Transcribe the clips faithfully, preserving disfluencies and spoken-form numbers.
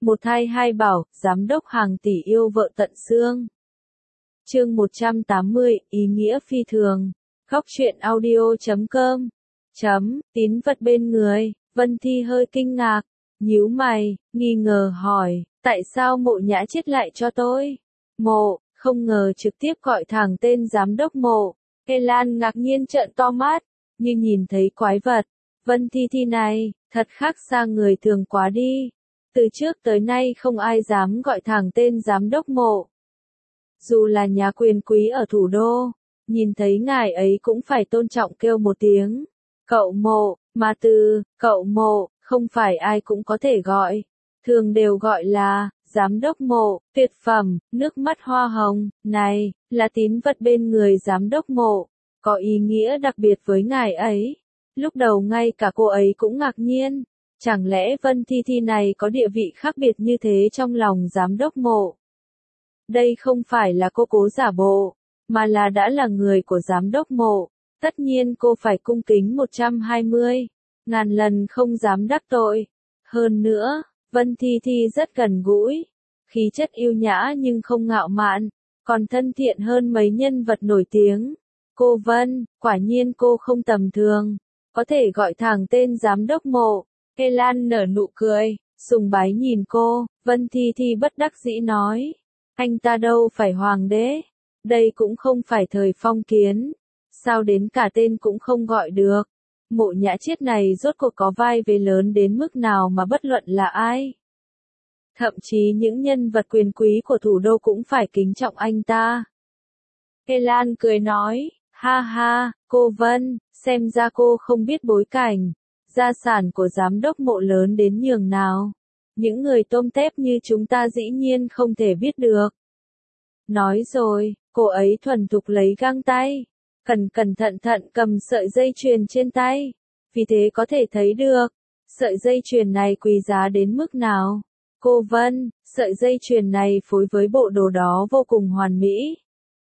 Một thai hai bảo, giám đốc hàng tỷ yêu vợ tận xương. Chương một trăm tám mươi, ý nghĩa phi thường. Góc truyện audio chấm com. Chấm, tín vật bên người, Vân Thi hơi kinh ngạc, nhíu mày, nghi ngờ hỏi, tại sao Mộ Nhã chết lại cho tôi? Mộ, không ngờ trực tiếp gọi thẳng tên giám đốc Mộ. Kê Lan ngạc nhiên trợn to mắt, như nhìn thấy quái vật. Vân Thi Thi này, thật khác xa người thường quá đi. Từ trước tới nay không ai dám gọi thẳng tên giám đốc Mộ. Dù là nhà quyền quý ở thủ đô, nhìn thấy ngài ấy cũng phải tôn trọng kêu một tiếng. Cậu Mộ, mà từ, cậu Mộ, không phải ai cũng có thể gọi. Thường đều gọi là, giám đốc Mộ, tuyệt phẩm, nước mắt hoa hồng, này, là tín vật bên người giám đốc Mộ, có ý nghĩa đặc biệt với ngài ấy. Lúc đầu ngay cả cô ấy cũng ngạc nhiên, chẳng lẽ Vân Thi Thi này có địa vị khác biệt như thế trong lòng giám đốc Mộ? Đây không phải là cô cố giả bộ, mà là đã là người của giám đốc Mộ, tất nhiên cô phải cung kính một trăm hai mươi, ngàn lần không dám đắc tội. Hơn nữa, Vân Thi Thi rất gần gũi, khí chất yêu nhã nhưng không ngạo mạn, còn thân thiện hơn mấy nhân vật nổi tiếng. Cô Vân, quả nhiên cô không tầm thường, có thể gọi thẳng tên giám đốc Mộ. Kê Lan nở nụ cười, sùng bái nhìn cô, Vân Thi Thi bất đắc dĩ nói, anh ta đâu phải hoàng đế, đây cũng không phải thời phong kiến, sao đến cả tên cũng không gọi được. Mộ Nhã Chiết này rốt cuộc có vai vế lớn đến mức nào mà bất luận là ai. Thậm chí những nhân vật quyền quý của thủ đô cũng phải kính trọng anh ta. Kê Lan cười nói, ha ha, cô Vân, xem ra cô không biết bối cảnh, gia sản của giám đốc Mộ lớn đến nhường nào. Những người tôm tép như chúng ta dĩ nhiên không thể biết được. Nói rồi, cô ấy thuần thục lấy găng tay, cẩn cẩn thận thận cầm sợi dây chuyền trên tay, vì thế có thể thấy được, sợi dây chuyền này quý giá đến mức nào. Cô Vân, sợi dây chuyền này phối với bộ đồ đó vô cùng hoàn mỹ.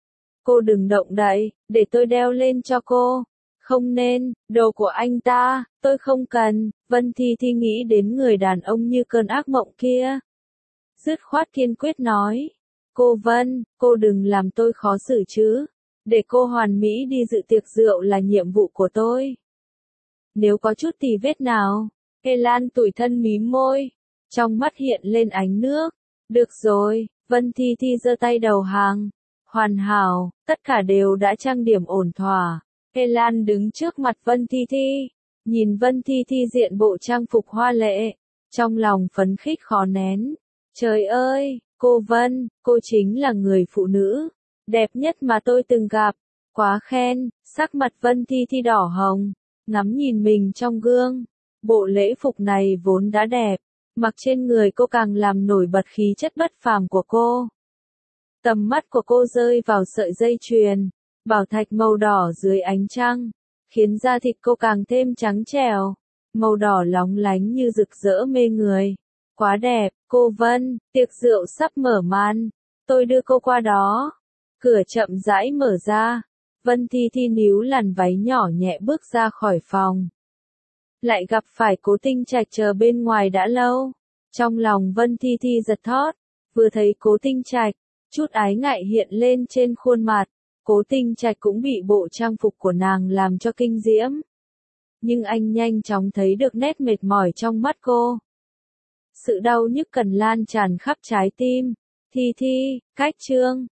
Cô đừng động đậy, để tôi đeo lên cho cô. Không nên, đồ của anh ta, tôi không cần. Vân Thi Thi nghĩ đến người đàn ông như cơn ác mộng kia. Dứt khoát kiên quyết nói. Cô Vân, cô đừng làm tôi khó xử chứ. Để cô hoàn mỹ đi dự tiệc rượu là nhiệm vụ của tôi. Nếu có chút tì vết nào, Kê Lan tủi thân mím môi, trong mắt hiện lên ánh nước. Được rồi, Vân Thi Thi giơ tay đầu hàng. Hoàn hảo, tất cả đều đã trang điểm ổn thỏa. Kê Lan đứng trước mặt Vân Thi Thi, nhìn Vân Thi Thi diện bộ trang phục hoa lệ, trong lòng phấn khích khó nén. Trời ơi, cô Vân, cô chính là người phụ nữ đẹp nhất mà tôi từng gặp. Quá khen, sắc mặt Vân Thi Thi đỏ hồng, ngắm nhìn mình trong gương. Bộ lễ phục này vốn đã đẹp, mặc trên người cô càng làm nổi bật khí chất bất phàm của cô. Tầm mắt của cô rơi vào sợi dây chuyền, bảo thạch màu đỏ dưới ánh trăng, khiến da thịt cô càng thêm trắng trẻo, màu đỏ lóng lánh như rực rỡ mê người. Quá đẹp, cô Vân, tiệc rượu sắp mở màn, tôi đưa cô qua đó. Cửa chậm rãi mở ra, Vân Thi Thi níu làn váy nhỏ nhẹ bước ra khỏi phòng. Lại gặp phải Cố Tinh Trạch chờ bên ngoài đã lâu. Trong lòng Vân Thi Thi giật thót, vừa thấy Cố Tinh Trạch, chút ái ngại hiện lên trên khuôn mặt. Cố Tinh Trạch cũng bị bộ trang phục của nàng làm cho kinh diễm. Nhưng anh nhanh chóng thấy được nét mệt mỏi trong mắt cô. Sự đau nhức cần lan tràn khắp trái tim. Thi Thi, cách trương,